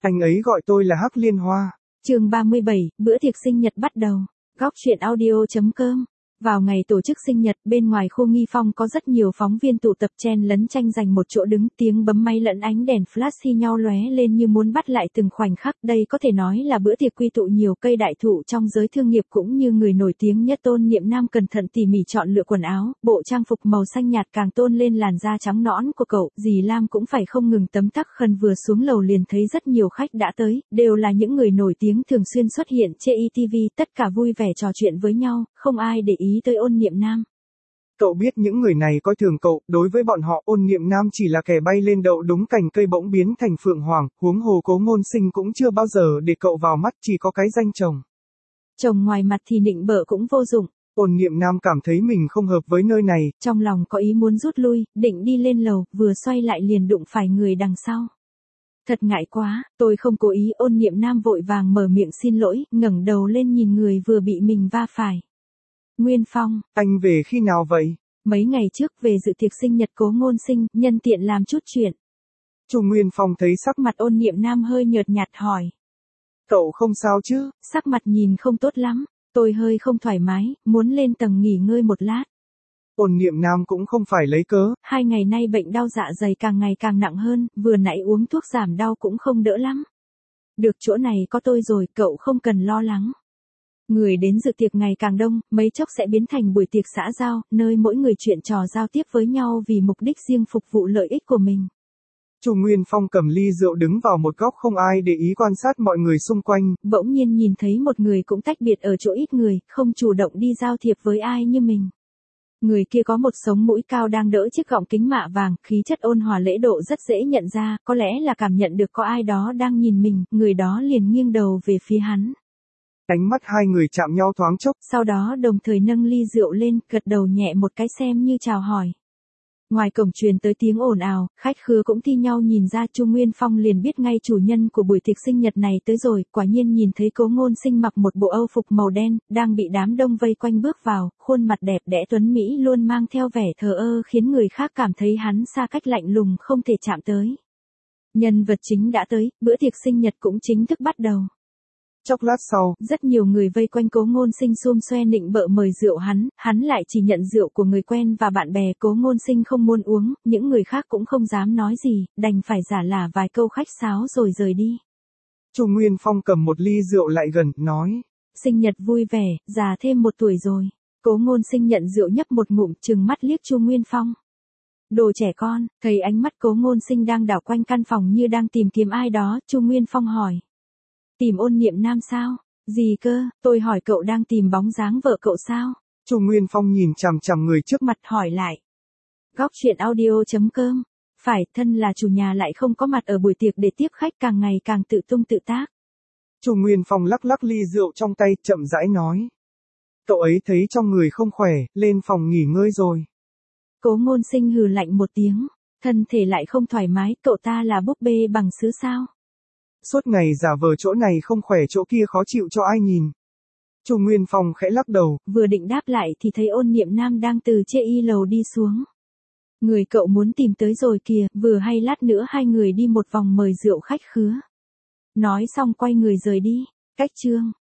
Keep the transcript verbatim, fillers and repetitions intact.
Anh ấy gọi tôi là Hắc Liên Hoa. Chương ba mươi bảy, bữa tiệc sinh nhật bắt đầu. Góc truyện audio chấm com. Vào ngày tổ chức sinh nhật, bên ngoài khu Nghi Phong có rất nhiều phóng viên tụ tập chen lấn tranh giành một chỗ đứng, tiếng bấm máy lẫn ánh đèn flash thi nhau lóe lên như muốn bắt lại từng khoảnh khắc. Đây có thể nói là bữa tiệc quy tụ nhiều cây đại thụ trong giới thương nghiệp cũng như người nổi tiếng nhất. Tôn Niệm Nam cẩn thận tỉ mỉ chọn lựa quần áo, bộ trang phục màu xanh nhạt càng tôn lên làn da trắng nõn của cậu. Dì Lam cũng phải không ngừng tấm tắc khân, vừa xuống lầu liền thấy rất nhiều khách đã tới, đều là những người nổi tiếng thường xuyên xuất hiện trên e tê vê, tất cả vui vẻ trò chuyện với nhau, không ai để ý tới Ôn Niệm Nam. Cậu biết những người này coi thường cậu, đối với bọn họ Ôn Niệm Nam chỉ là kẻ bay lên đậu đúng cành cây bỗng biến thành phượng hoàng, huống hồ Cố Ngôn Sinh cũng chưa bao giờ để cậu vào mắt, chỉ có cái danh chồng. Chồng ngoài mặt thì nịnh bợ cũng vô dụng. Ôn Niệm Nam cảm thấy mình không hợp với nơi này, trong lòng có ý muốn rút lui, định đi lên lầu, vừa xoay lại liền đụng phải người đằng sau. Thật ngại quá, tôi không cố ý. Ôn Niệm Nam vội vàng mở miệng xin lỗi, ngẩng đầu lên nhìn người vừa bị mình va phải. Nguyên Phong, anh về khi nào vậy? Mấy ngày trước về dự tiệc sinh nhật Cố Ngôn Sinh, nhân tiện làm chút chuyện. Chu Nguyên Phong thấy sắc mặt Ôn Niệm Nam hơi nhợt nhạt hỏi. Cậu không sao chứ? Sắc mặt nhìn không tốt lắm, tôi hơi không thoải mái, muốn lên tầng nghỉ ngơi một lát. Ôn Niệm Nam cũng không phải lấy cớ. Hai ngày nay bệnh đau dạ dày càng ngày càng nặng hơn, vừa nãy uống thuốc giảm đau cũng không đỡ lắm. Được, chỗ này có tôi rồi, cậu không cần lo lắng. Người đến dự tiệc ngày càng đông, mấy chốc sẽ biến thành buổi tiệc xã giao, nơi mỗi người chuyện trò giao tiếp với nhau vì mục đích riêng phục vụ lợi ích của mình. Chu Nguyên Phong cầm ly rượu đứng vào một góc không ai để ý quan sát mọi người xung quanh. Bỗng nhiên nhìn thấy một người cũng tách biệt ở chỗ ít người, không chủ động đi giao thiệp với ai như mình. Người kia có một sống mũi cao đang đỡ chiếc gọng kính mạ vàng, khí chất ôn hòa lễ độ rất dễ nhận ra, có lẽ là cảm nhận được có ai đó đang nhìn mình, người đó liền nghiêng đầu về phía hắn. Ánh mắt hai người chạm nhau thoáng chốc, sau đó đồng thời nâng ly rượu lên, gật đầu nhẹ một cái xem như chào hỏi. Ngoài cổng truyền tới tiếng ồn ào, khách khứa cũng thi nhau nhìn ra. Chu Nguyên Phong liền biết ngay chủ nhân của buổi tiệc sinh nhật này tới rồi, quả nhiên nhìn thấy Cố Ngôn Sinh mặc một bộ âu phục màu đen, đang bị đám đông vây quanh bước vào, khuôn mặt đẹp đẽ tuấn mỹ luôn mang theo vẻ thờ ơ khiến người khác cảm thấy hắn xa cách lạnh lùng không thể chạm tới. Nhân vật chính đã tới, bữa tiệc sinh nhật cũng chính thức bắt đầu. Chốc lát sau, rất nhiều người vây quanh Cố Ngôn Sinh xum xoe nịnh bợ mời rượu hắn, hắn lại chỉ nhận rượu của người quen và bạn bè. Cố Ngôn Sinh không muốn uống, những người khác cũng không dám nói gì, đành phải giả lả vài câu khách sáo rồi rời đi. Chu Nguyên Phong cầm một ly rượu lại gần, nói. Sinh nhật vui vẻ, già thêm một tuổi rồi. Cố Ngôn Sinh nhận rượu nhấp một ngụm, trừng mắt liếc Chu Nguyên Phong. Đồ trẻ con. Thấy ánh mắt Cố Ngôn Sinh đang đảo quanh căn phòng như đang tìm kiếm ai đó, Chu Nguyên Phong hỏi. Tìm Ôn Niệm Nam sao? Gì cơ? Tôi hỏi cậu đang tìm bóng dáng vợ cậu sao? Chu Nguyên Phong nhìn chằm chằm người trước mặt hỏi lại. Góc truyện audio chấm com. Phải, thân là chủ nhà lại không có mặt ở buổi tiệc để tiếp khách, càng ngày càng tự tung tự tác. Chu Nguyên Phong lắc lắc ly rượu trong tay, chậm rãi nói. Cậu ấy thấy trong người không khỏe, lên phòng nghỉ ngơi rồi. Cố Ngôn Sinh hừ lạnh một tiếng. Thân thể lại không thoải mái, cậu ta là búp bê bằng sứ sao? Suốt ngày giả vờ chỗ này không khỏe chỗ kia khó chịu cho ai nhìn. Chu Nguyên Phong khẽ lắc đầu. Vừa định đáp lại thì thấy Ôn Niệm Nam đang từ trên y lầu đi xuống. Người cậu muốn tìm tới rồi kìa, vừa hay lát nữa hai người đi một vòng mời rượu khách khứa. Nói xong quay người rời đi. Cách chương.